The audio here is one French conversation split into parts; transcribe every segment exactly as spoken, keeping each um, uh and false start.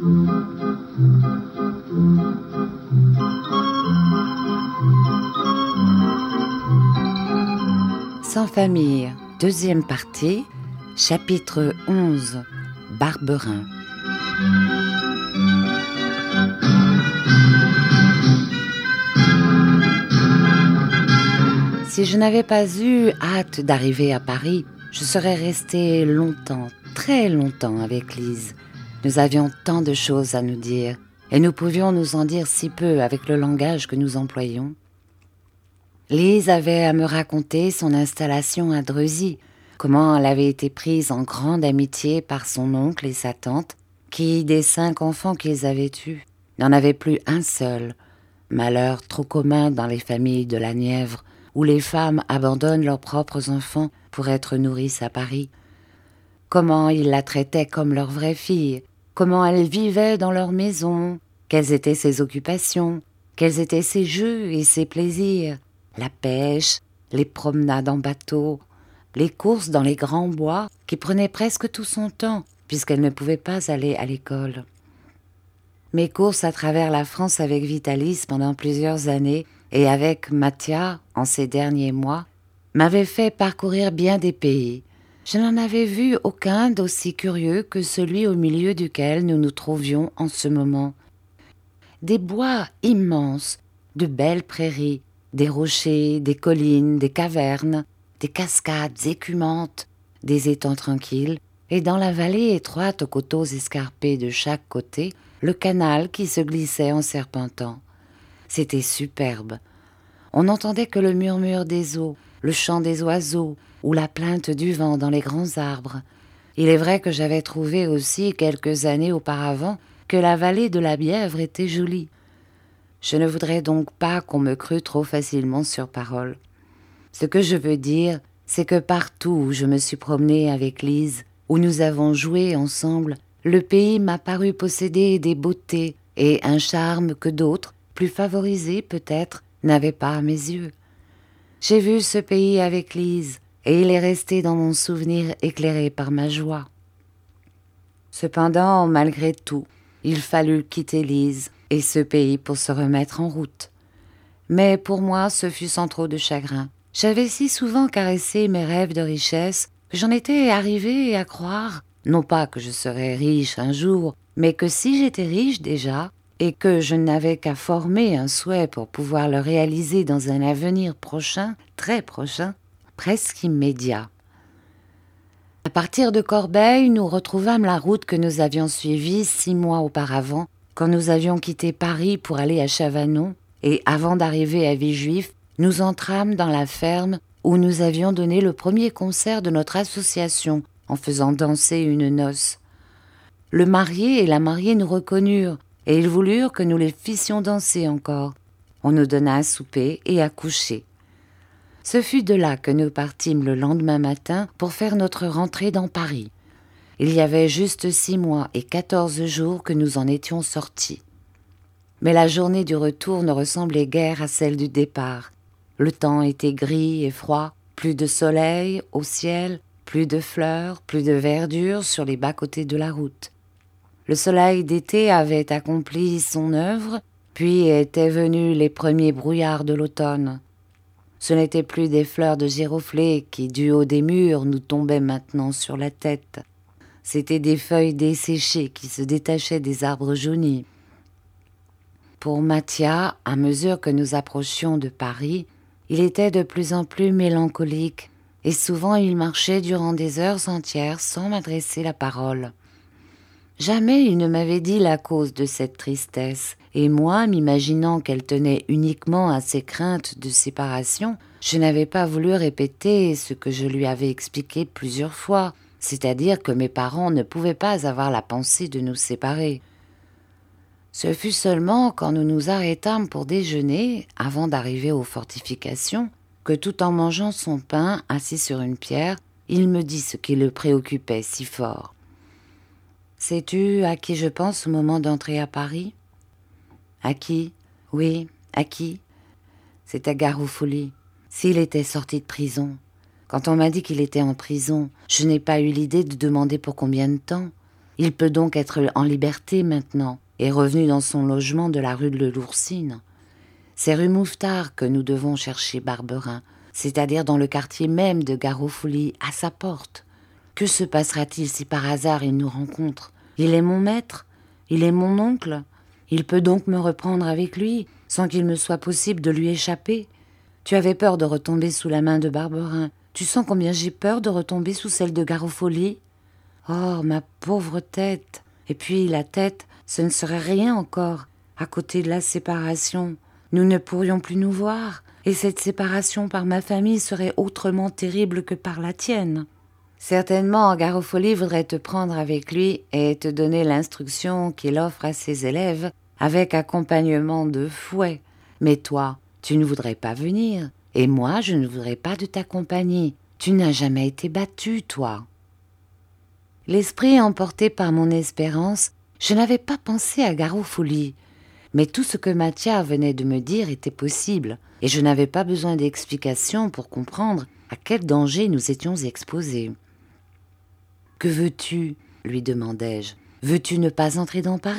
Sans famille, deuxième partie, chapitre onze, Barberin. Si je n'avais pas eu hâte d'arriver à Paris, je serais restée longtemps, très longtemps avec Lise. Nous avions tant de choses à nous dire, et nous pouvions nous en dire si peu avec le langage que nous employions. Lise avait à me raconter son installation à Dreuzy, comment elle avait été prise en grande amitié par son oncle et sa tante, qui, des cinq enfants qu'ils avaient eus, n'en avaient plus un seul. Malheur trop commun dans les familles de la Nièvre, où les femmes abandonnent leurs propres enfants pour être nourrices à Paris. Comment ils la traitaient comme leur vraie fille, comment elle vivait dans leur maison, quelles étaient ses occupations, quels étaient ses jeux et ses plaisirs, la pêche, les promenades en bateau, les courses dans les grands bois qui prenaient presque tout son temps puisqu'elle ne pouvait pas aller à l'école. Mes courses à travers la France avec Vitalis pendant plusieurs années et avec Mathia en ces derniers mois m'avaient fait parcourir bien des pays. Je n'en avais vu aucun d'aussi curieux que celui au milieu duquel nous nous trouvions en ce moment. Des bois immenses, de belles prairies, des rochers, des collines, des cavernes, des cascades écumantes, des étangs tranquilles, et dans la vallée étroite aux coteaux escarpés de chaque côté, le canal qui se glissait en serpentant. C'était superbe. On n'entendait que le murmure des eaux, le chant des oiseaux ou la plainte du vent dans les grands arbres. Il est vrai que j'avais trouvé aussi quelques années auparavant que la vallée de la Bièvre était jolie. Je ne voudrais donc pas qu'on me crût trop facilement sur parole. Ce que je veux dire, c'est que partout où je me suis promenée avec Lise, où nous avons joué ensemble, le pays m'a paru posséder des beautés et un charme que d'autres, plus favorisés peut-être, n'avaient pas à mes yeux. J'ai vu ce pays avec Lise, et il est resté dans mon souvenir éclairé par ma joie. Cependant, malgré tout, il fallut quitter Lise et ce pays pour se remettre en route. Mais pour moi, ce fut sans trop de chagrin. J'avais si souvent caressé mes rêves de richesse que j'en étais arrivée à croire, non pas que je serais riche un jour, mais que si j'étais riche déjà, et que je n'avais qu'à former un souhait pour pouvoir le réaliser dans un avenir prochain, très prochain, presque immédiat. À partir de Corbeil, nous retrouvâmes la route que nous avions suivie six mois auparavant, quand nous avions quitté Paris pour aller à Chavanon, et avant d'arriver à Villejuif, nous entrâmes dans la ferme où nous avions donné le premier concert de notre association en faisant danser une noce. Le marié et la mariée nous reconnurent, et ils voulurent que nous les fissions danser encore. On nous donna à souper et à coucher. Ce fut de là que nous partîmes le lendemain matin pour faire notre rentrée dans Paris. Il y avait juste six mois et quatorze jours que nous en étions sortis. Mais la journée du retour ne ressemblait guère à celle du départ. Le temps était gris et froid, plus de soleil au ciel, plus de fleurs, plus de verdure sur les bas-côtés de la route. Le soleil d'été avait accompli son œuvre, puis étaient venus les premiers brouillards de l'automne. Ce n'étaient plus des fleurs de giroflée qui, du haut des murs, nous tombaient maintenant sur la tête. C'étaient des feuilles desséchées qui se détachaient des arbres jaunis. Pour Mathia, à mesure que nous approchions de Paris, il était de plus en plus mélancolique, et souvent il marchait durant des heures entières sans m'adresser la parole. Jamais il ne m'avait dit la cause de cette tristesse, et moi, m'imaginant qu'elle tenait uniquement à ses craintes de séparation, je n'avais pas voulu répéter ce que je lui avais expliqué plusieurs fois, c'est-à-dire que mes parents ne pouvaient pas avoir la pensée de nous séparer. Ce fut seulement quand nous nous arrêtâmes pour déjeuner, avant d'arriver aux fortifications, que tout en mangeant son pain assis sur une pierre, il me dit ce qui le préoccupait si fort. « Sais-tu à qui je pense au moment d'entrer à Paris ?»« À qui ? Oui, à qui ? C'est à Garoufoli. S'il était sorti de prison. Quand on m'a dit qu'il était en prison, je n'ai pas eu l'idée de demander pour combien de temps. Il peut donc être en liberté maintenant et revenu dans son logement de la rue de l'Oursine. C'est rue Mouffetard que nous devons chercher Barberin, c'est-à-dire dans le quartier même de Garofoli, à sa porte. Que se passera-t-il si par hasard il nous rencontre? Il est mon maître, il est mon oncle. Il peut donc me reprendre avec lui, sans qu'il me soit possible de lui échapper. Tu avais peur de retomber sous la main de Barberin. Tu sens combien j'ai peur de retomber sous celle de Garofoli? Oh, ma pauvre tête! Et puis la tête, ce ne serait rien encore, à côté de la séparation. Nous ne pourrions plus nous voir, et cette séparation par ma famille serait autrement terrible que par la tienne. Certainement, Garofoli voudrait te prendre avec lui et te donner l'instruction qu'il offre à ses élèves, avec accompagnement de fouet. Mais toi, tu ne voudrais pas venir, et moi, je ne voudrais pas de t'accompagner. Tu n'as jamais été battu, toi. L'esprit emporté par mon espérance, je n'avais pas pensé à Garofoli. Mais tout ce que Mathia venait de me dire était possible, et je n'avais pas besoin d'explications pour comprendre à quel danger nous étions exposés. « Que veux-tu » lui demandai-je. « Veux-tu ne pas entrer dans Paris ?»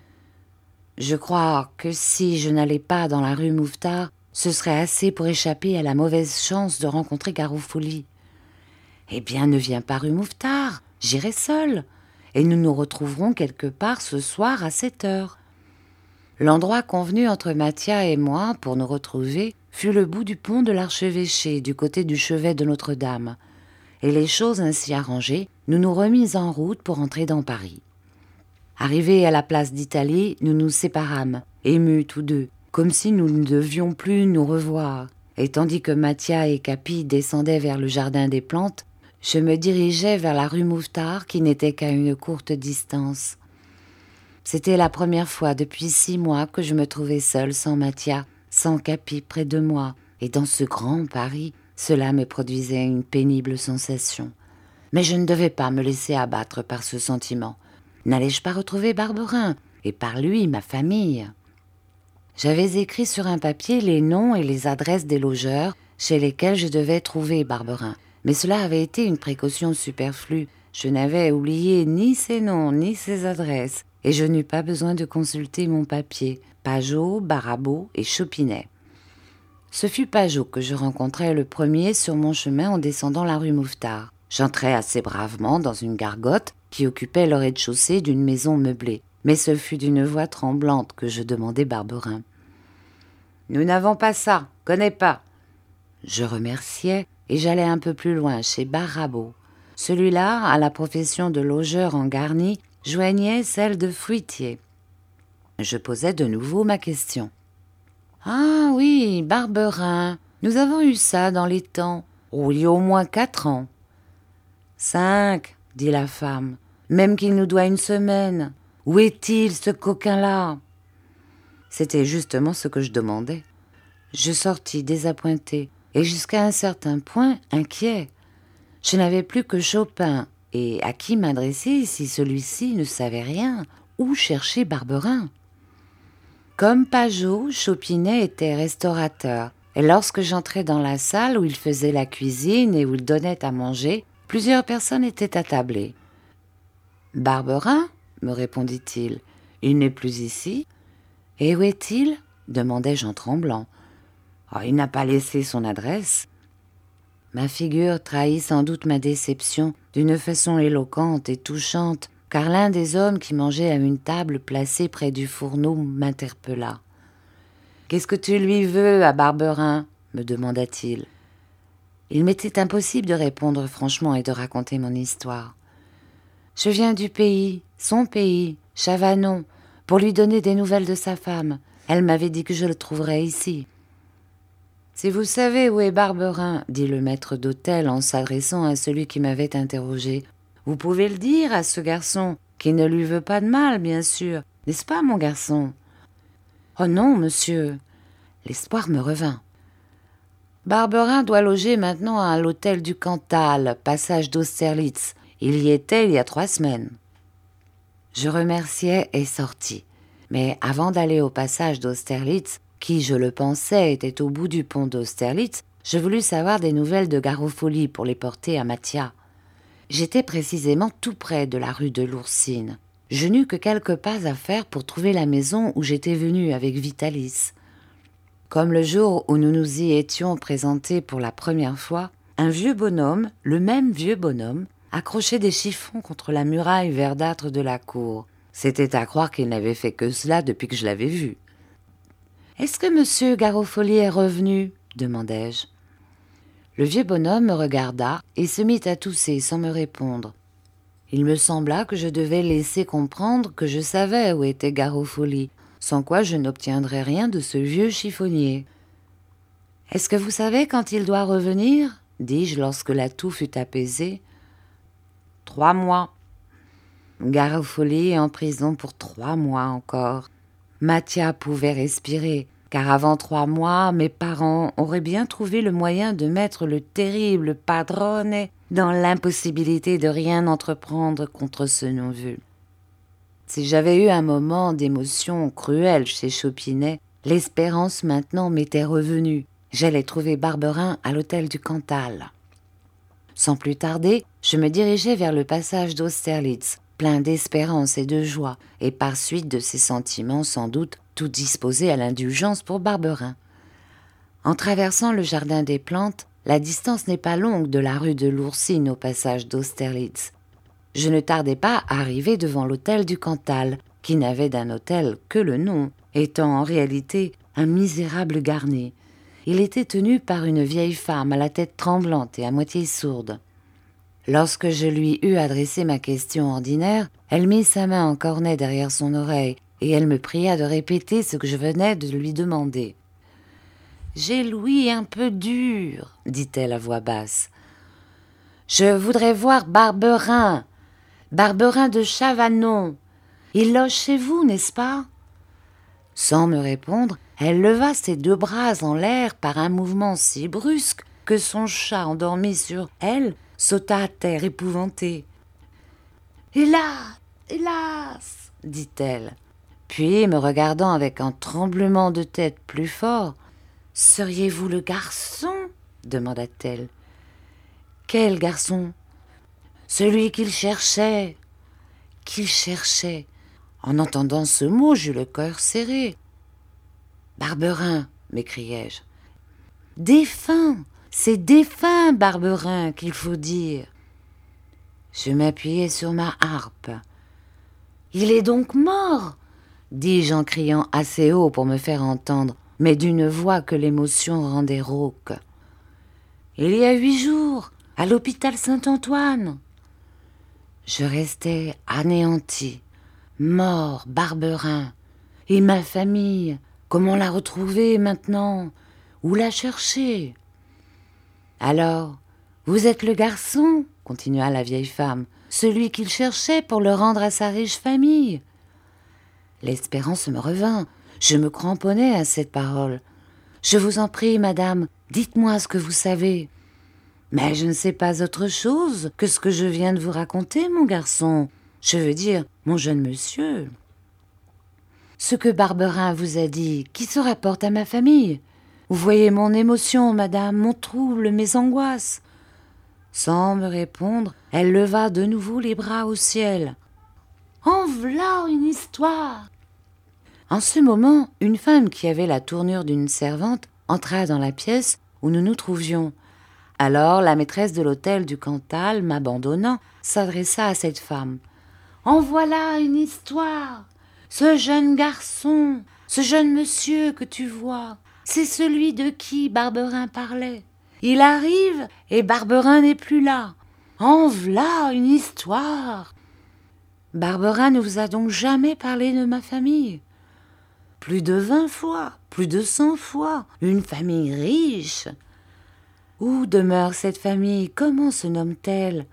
Je crois que si je n'allais pas dans la rue Mouffetard, ce serait assez pour échapper à la mauvaise chance de rencontrer Garofoli. « Eh bien, ne viens pas rue Mouffetard, j'irai seule, et nous nous retrouverons quelque part ce soir à sept heures. » L'endroit convenu entre Mathia et moi pour nous retrouver fut le bout du pont de l'Archevêché, du côté du chevet de Notre-Dame. Et les choses ainsi arrangées, nous nous remîmes en route pour entrer dans Paris. Arrivés à la place d'Italie, nous nous séparâmes, émus tous deux, comme si nous ne devions plus nous revoir. Et tandis que Mathia et Capi descendaient vers le jardin des plantes, je me dirigeais vers la rue Mouffetard qui n'était qu'à une courte distance. C'était la première fois depuis six mois que je me trouvais seule sans Mathia, sans Capi près de moi, et dans ce grand Paris, cela me produisait une pénible sensation. Mais je ne devais pas me laisser abattre par ce sentiment. N'allais-je pas retrouver Barberin, et par lui ma famille? J'avais écrit sur un papier les noms et les adresses des logeurs chez lesquels je devais trouver Barberin, mais cela avait été une précaution superflue. Je n'avais oublié ni ses noms ni ses adresses, et je n'eus pas besoin de consulter mon papier, Pajot, Barabot et Chopinet. Ce fut Pajot que je rencontrai le premier sur mon chemin en descendant la rue Mouffetard. J'entrai assez bravement dans une gargote qui occupait le rez-de-chaussée d'une maison meublée, mais ce fut d'une voix tremblante que je demandai Barberin. « Nous n'avons pas ça, connais pas. » Je remerciai et j'allai un peu plus loin, chez Barabot. Celui-là, à la profession de logeur en garni, joignait celle de fruitier. Je posai de nouveau ma question. « Ah oui, Barberin, nous avons eu ça dans les temps, oh, il y a au moins quatre ans. »« Cinq, dit la femme, même qu'il nous doit une semaine. Où est-il, ce coquin-là » C'était justement ce que je demandais. Je sortis désappointé et jusqu'à un certain point inquiet. Je n'avais plus que Chopin, et à qui m'adresser si celui-ci ne savait rien? Où chercher Barberin? Comme Pajot, Chopinet était restaurateur, et lorsque j'entrai dans la salle où il faisait la cuisine et où il donnait à manger, plusieurs personnes étaient attablées. « Barberin » me répondit-il, « il n'est plus ici. »« Et où est-il » demandai-je en tremblant. Oh, « Il n'a pas laissé son adresse. » Ma figure trahit sans doute ma déception d'une façon éloquente et touchante, car l'un des hommes qui mangeait à une table placée près du fourneau m'interpella. « Qu'est-ce que tu lui veux à Barberin » me demanda-t-il. Il m'était impossible de répondre franchement et de raconter mon histoire. « Je viens du pays, son pays, Chavanon, pour lui donner des nouvelles de sa femme. Elle m'avait dit que je le trouverais ici. »« Si vous savez où est Barberin, dit le maître d'hôtel en s'adressant à celui qui m'avait interrogé, vous pouvez le dire à ce garçon, qui ne lui veut pas de mal, bien sûr. N'est-ce pas, mon garçon ?»« Oh non, monsieur. » L'espoir me revint. « Barberin doit loger maintenant à l'hôtel du Cantal, passage d'Austerlitz. Il y était il y a trois semaines. » Je remerciai et sortis. Mais avant d'aller au passage d'Austerlitz, qui, je le pensais, était au bout du pont d'Austerlitz, je voulus savoir des nouvelles de Garofoli pour les porter à Mathia. J'étais précisément tout près de la rue de l'Oursine. Je n'eus que quelques pas à faire pour trouver la maison où j'étais venue avec Vitalis. Comme le jour où nous nous y étions présentés pour la première fois, un vieux bonhomme, le même vieux bonhomme, accrochait des chiffons contre la muraille verdâtre de la cour. C'était à croire qu'il n'avait fait que cela depuis que je l'avais vu. « Est-ce que monsieur Garofoli est revenu ?» demandai-je. Le vieux bonhomme me regarda et se mit à tousser sans me répondre. Il me sembla que je devais laisser comprendre que je savais où était Garofoli, sans quoi je n'obtiendrais rien de ce vieux chiffonnier. « Est-ce que vous savez quand il doit revenir ?» dis-je lorsque la toux fut apaisée. « Trois mois. » Garofoli est en prison pour trois mois encore. Mattia pouvait respirer, car avant trois mois, mes parents auraient bien trouvé le moyen de mettre le terrible padrone dans l'impossibilité de rien entreprendre contre ce non-vu. Si j'avais eu un moment d'émotion cruelle chez Chopinet, l'espérance maintenant m'était revenue. J'allais trouver Barberin à l'hôtel du Cantal. Sans plus tarder, je me dirigeai vers le passage d'Austerlitz, plein d'espérance et de joie, et par suite de ces sentiments sans doute tout disposé à l'indulgence pour Barberin. En traversant le jardin des plantes, la distance n'est pas longue de la rue de l'Oursine au passage d'Austerlitz. Je ne tardai pas à arriver devant l'hôtel du Cantal, qui n'avait d'un hôtel que le nom, étant en réalité un misérable garni. Il était tenu par une vieille femme à la tête tremblante et à moitié sourde. Lorsque je lui eus adressé ma question ordinaire, elle mit sa main en cornet derrière son oreille et elle me pria de répéter ce que je venais de lui demander. « J'ai l'ouïe un peu dure, dit-elle à voix basse. Je voudrais voir Barberin, Barberin de Chavanon. Il loge chez vous, n'est-ce pas ?» Sans me répondre, elle leva ses deux bras en l'air par un mouvement si brusque que son chat endormi sur elle sauta à terre épouvanté. « Hélas, hélas !» dit-elle. Puis, me regardant avec un tremblement de tête plus fort, « Seriez-vous le garçon ?» demanda-t-elle. « Quel garçon ?»« Celui qu'il cherchait. »« Qu'il cherchait ?» En entendant ce mot, j'eus le cœur serré. « Barberin !» m'écriai-je. « Défunt ! C'est défunt, Barberin, qu'il faut dire. » Je m'appuyai sur ma harpe. « Il est donc mort !» dis-je en criant assez haut pour me faire entendre, mais d'une voix que l'émotion rendait rauque. « Il y a huit jours, à l'hôpital Saint-Antoine. » Je restais anéanti. Mort, Barberin. Et ma famille, comment la retrouver maintenant? Où la chercher? Alors, vous êtes le garçon, continua la vieille femme, celui qu'il cherchait pour le rendre à sa riche famille. L'espérance me revint. Je me cramponnai à cette parole. Je vous en prie, madame, dites-moi ce que vous savez. Mais je ne sais pas autre chose que ce que je viens de vous raconter, mon garçon. Je veux dire, mon jeune monsieur. Ce que Barberin vous a dit, qui se rapporte à ma famille. Vous voyez mon émotion, madame, mon trouble, mes angoisses. Sans me répondre, elle leva de nouveau les bras au ciel. En v'là une histoire. En ce moment, une femme qui avait la tournure d'une servante entra dans la pièce où nous nous trouvions. Alors la maîtresse de l'hôtel du Cantal, m'abandonnant, s'adressa à cette femme. « En voilà une histoire. Ce jeune garçon, ce jeune monsieur que tu vois, c'est celui de qui Barberin parlait. Il arrive et Barberin n'est plus là. En v'là une histoire. » Barberin ne vous a donc jamais parlé de ma famille? Plus de vingt fois, plus de cent fois, une famille riche. Où demeure cette famille? Comment se nomme-t-elle?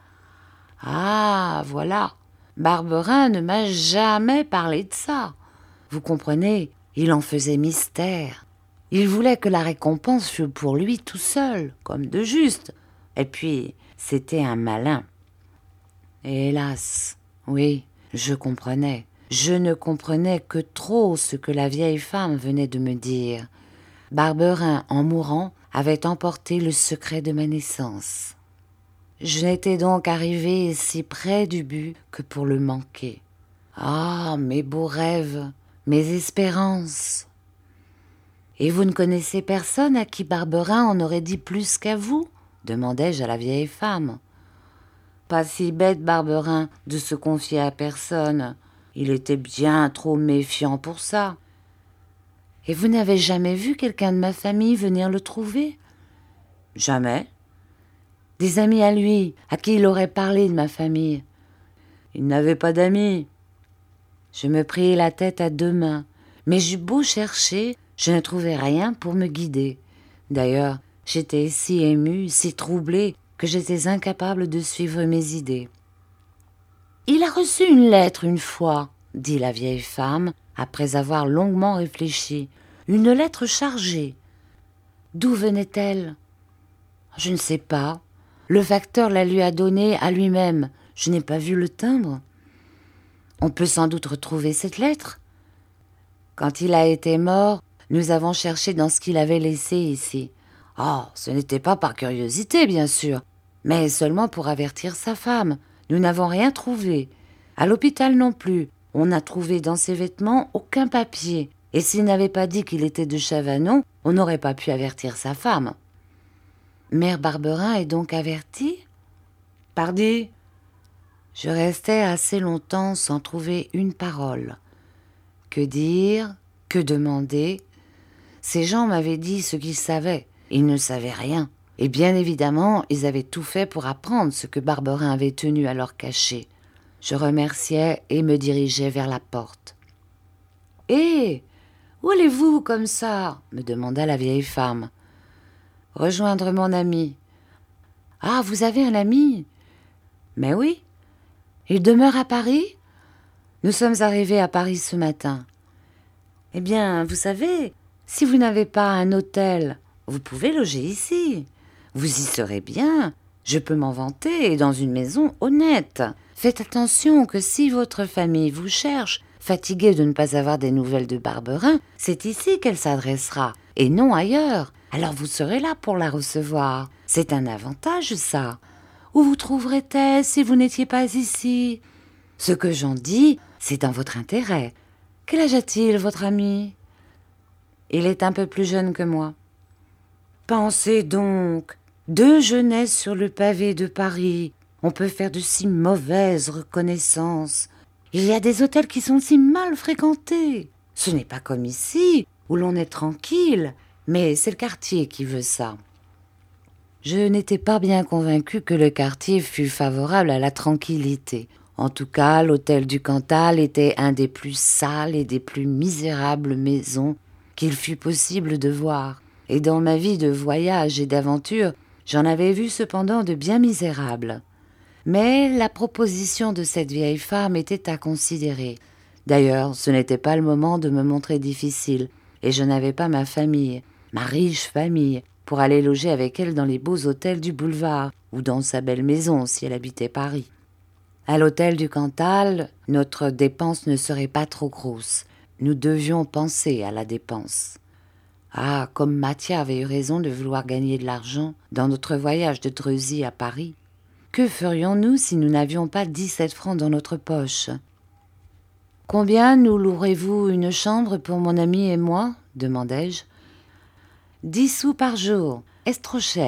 Ah, voilà. Barberin ne m'a jamais parlé de ça. Vous comprenez, il en faisait mystère. Il voulait que la récompense fût pour lui tout seul, comme de juste. Et puis, c'était un malin. Hélas, oui, je comprenais. Je ne comprenais que trop ce que la vieille femme venait de me dire. Barberin, en mourant, avait emporté le secret de ma naissance. Je n'étais donc arrivée si près du but que pour le manquer. Ah, mes beaux rêves, mes espérances! Et vous ne connaissez personne à qui Barberin en aurait dit plus qu'à vous? Demandai-je à la vieille femme. Pas si bête, Barberin, de se confier à personne. Il était bien trop méfiant pour ça. Et vous n'avez jamais vu quelqu'un de ma famille venir le trouver? Jamais. Des amis à lui, à qui il aurait parlé de ma famille? Il n'avait pas d'amis. Je me pris la tête à deux mains, mais j'eus beau chercher, je ne trouvais rien pour me guider. D'ailleurs, j'étais si émue, si troublée, que j'étais incapable de suivre mes idées. « Il a reçu une lettre une fois, » dit la vieille femme, après avoir longuement réfléchi. « Une lettre chargée. D'où venait-elle? Je ne sais pas. Le facteur la lui a donnée à lui-même. Je n'ai pas vu le timbre. On peut sans doute retrouver cette lettre. Quand il a été mort, nous avons cherché dans ce qu'il avait laissé ici. Oh, ce n'était pas par curiosité, bien sûr, mais seulement pour avertir sa femme. Nous n'avons rien trouvé. À l'hôpital non plus. On n'a trouvé dans ses vêtements aucun papier. Et s'il n'avait pas dit qu'il était de Chavanon, on n'aurait pas pu avertir sa femme. Mère Barberin est donc avertie? Pardi. Je restais assez longtemps sans trouver une parole. Que dire? Que demander? Ces gens m'avaient dit ce qu'ils savaient. Ils ne savaient rien. Et bien évidemment, ils avaient tout fait pour apprendre ce que Barberin avait tenu à leur cacher. Je remerciais et me dirigeais vers la porte. « Hé, où allez-vous comme ça ?» me demanda la vieille femme. « Rejoindre mon ami. »« Ah, vous avez un ami ?»« Mais oui. Il demeure à Paris ? Nous sommes arrivés à Paris ce matin. »« Eh bien, vous savez, si vous n'avez pas un hôtel, vous pouvez loger ici. Vous y serez bien. Je peux m'en vanter, dans une maison honnête. Faites attention que si votre famille vous cherche, fatiguée de ne pas avoir des nouvelles de Barberin, c'est ici qu'elle s'adressera, et non ailleurs. Alors vous serez là pour la recevoir. C'est un avantage, ça. Où vous trouverait-elle si vous n'étiez pas ici? Ce que j'en dis, c'est dans votre intérêt. Quel âge a-t-il, votre ami? Il est un peu plus jeune que moi. Pensez donc, deux jeunesses sur le pavé de Paris, on peut faire de si mauvaises reconnaissances. Il y a des hôtels qui sont si mal fréquentés. Ce n'est pas comme ici, où l'on est tranquille, mais c'est le quartier qui veut ça. Je n'étais pas bien convaincue que le quartier fût favorable à la tranquillité. En tout cas, l'hôtel du Cantal était un des plus sales et des plus misérables maisons qu'il fût possible de voir. Et dans ma vie de voyage et d'aventure, j'en avais vu cependant de bien misérables. Mais la proposition de cette vieille femme était à considérer. D'ailleurs, ce n'était pas le moment de me montrer difficile, et je n'avais pas ma famille, ma riche famille, pour aller loger avec elle dans les beaux hôtels du boulevard, ou dans sa belle maison si elle habitait Paris. À l'hôtel du Cantal, notre dépense ne serait pas trop grosse. Nous devions penser à la dépense. Ah, comme Mathia avait eu raison de vouloir gagner de l'argent dans notre voyage de Dreuzy à Paris. Que ferions-nous si nous n'avions pas dix-sept francs dans notre poche? « Combien nous louerez-vous une chambre pour mon ami et moi ?» demandai-je. « Dix sous par jour. Est-ce trop cher ?»«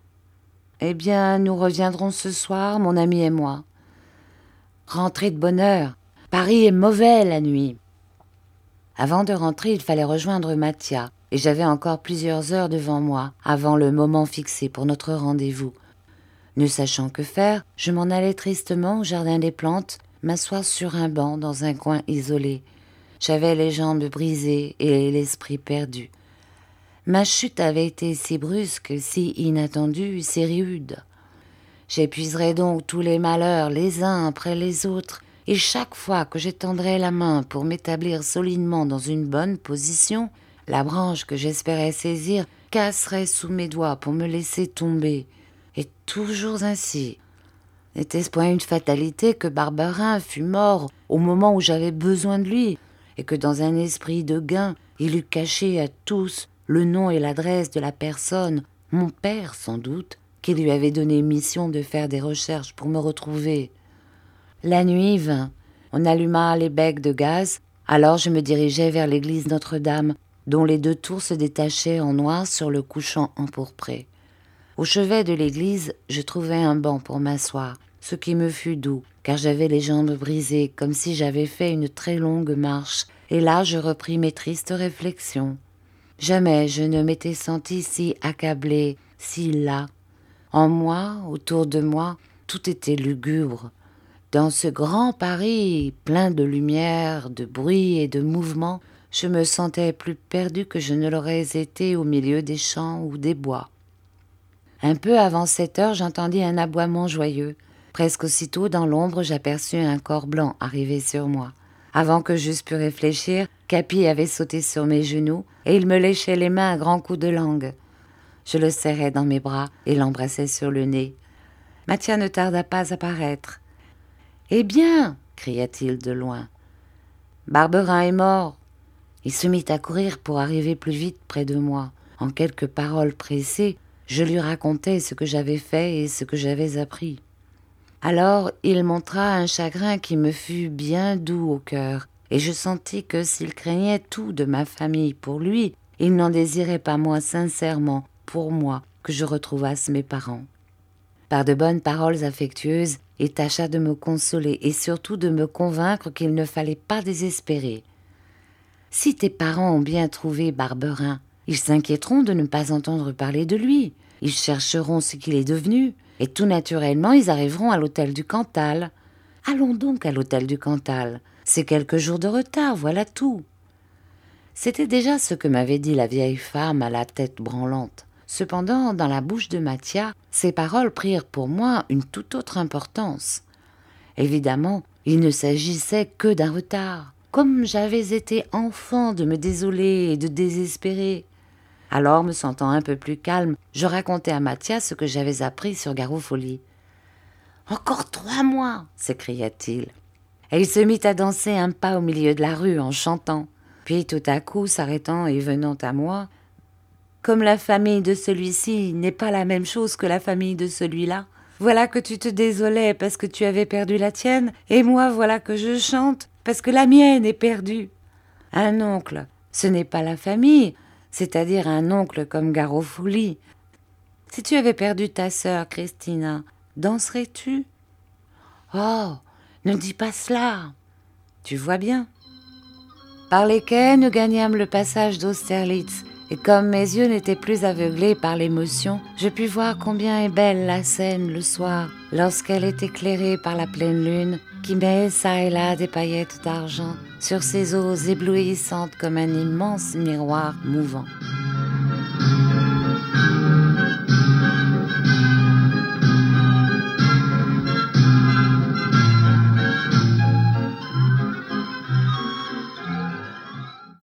Eh bien, nous reviendrons ce soir, mon ami et moi. »« Rentrez de bonne heure. Paris est mauvais la nuit. » Avant de rentrer, il fallait rejoindre Mathia, et j'avais encore plusieurs heures devant moi, avant le moment fixé pour notre rendez-vous. Ne sachant que faire, je m'en allai tristement au jardin des plantes, m'asseoir sur un banc dans un coin isolé. J'avais les jambes brisées et l'esprit perdu. Ma chute avait été si brusque, si inattendue, si rude. J'épuiserais donc tous les malheurs les uns après les autres, et chaque fois que j'étendrais la main pour m'établir solidement dans une bonne position, la branche que j'espérais saisir casserait sous mes doigts pour me laisser tomber. Et toujours ainsi. N'était-ce point une fatalité que Barberin fût mort au moment où j'avais besoin de lui, et que dans un esprit de gain, il eût caché à tous le nom et l'adresse de la personne, mon père sans doute, qui lui avait donné mission de faire des recherches pour me retrouver. La nuit vint, on alluma les becs de gaz, alors je me dirigeai vers l'église Notre-Dame, dont les deux tours se détachaient en noir sur le couchant empourpré. Au chevet de l'église, je trouvai un banc pour m'asseoir, ce qui me fut doux, car j'avais les jambes brisées, comme si j'avais fait une très longue marche, et là je repris mes tristes réflexions. Jamais je ne m'étais sentie si accablée, si las. En moi, autour de moi, tout était lugubre. Dans ce grand Paris, plein de lumière, de bruit et de mouvement, je me sentais plus perdue que je ne l'aurais été au milieu des champs ou des bois. Un peu avant sept heures, j'entendis un aboiement joyeux. Presque aussitôt, dans l'ombre, j'aperçus un corps blanc arriver sur moi. Avant que j'eusse pu réfléchir, Capi avait sauté sur mes genoux et il me léchait les mains à grands coups de langue. Je le serrai dans mes bras et l'embrassai sur le nez. Mathia ne tarda pas à paraître. « Eh bien !» cria-t-il de loin. « Barberin est mort !» Il se mit à courir pour arriver plus vite près de moi. En quelques paroles pressées, je lui racontai ce que j'avais fait et ce que j'avais appris. Alors il montra un chagrin qui me fut bien doux au cœur, et je sentis que s'il craignait tout de ma famille pour lui, il n'en désirait pas moins sincèrement pour moi que je retrouvasse mes parents. Par de bonnes paroles affectueuses, il tâcha de me consoler et surtout de me convaincre qu'il ne fallait pas désespérer. « Si tes parents ont bien trouvé Barberin, ils s'inquiéteront de ne pas entendre parler de lui. Ils chercheront ce qu'il est devenu, et tout naturellement ils arriveront à l'hôtel du Cantal. Allons donc à l'hôtel du Cantal. C'est quelques jours de retard, voilà tout. » C'était déjà ce que m'avait dit la vieille femme à la tête branlante. Cependant, dans la bouche de Mathia, ces paroles prirent pour moi une toute autre importance. Évidemment, il ne s'agissait que d'un retard. Comme j'avais été enfant de me désoler et de désespérer. Alors, me sentant un peu plus calme, je racontai à Mathia ce que j'avais appris sur Garofoli. « Encore trois mois !» s'écria-t-il. Et il se mit à danser un pas au milieu de la rue en chantant. Puis tout à coup, s'arrêtant et venant à moi, « Comme la famille de celui-ci n'est pas la même chose que la famille de celui-là, voilà que tu te désolais parce que tu avais perdu la tienne, et moi voilà que je chante parce que la mienne est perdue. Un oncle, ce n'est pas la famille, c'est-à-dire un oncle comme Garofoli. Si tu avais perdu ta sœur, Christina, danserais-tu ? Oh, ne dis pas cela. Tu vois bien. » Par les quais, nous gagnâmes le passage d'Austerlitz, et comme mes yeux n'étaient plus aveuglés par l'émotion, je pus voir combien est belle la Seine le soir, lorsqu'elle est éclairée par la pleine lune, qui met çà et là des paillettes d'argent sur ses eaux éblouissantes comme un immense miroir mouvant.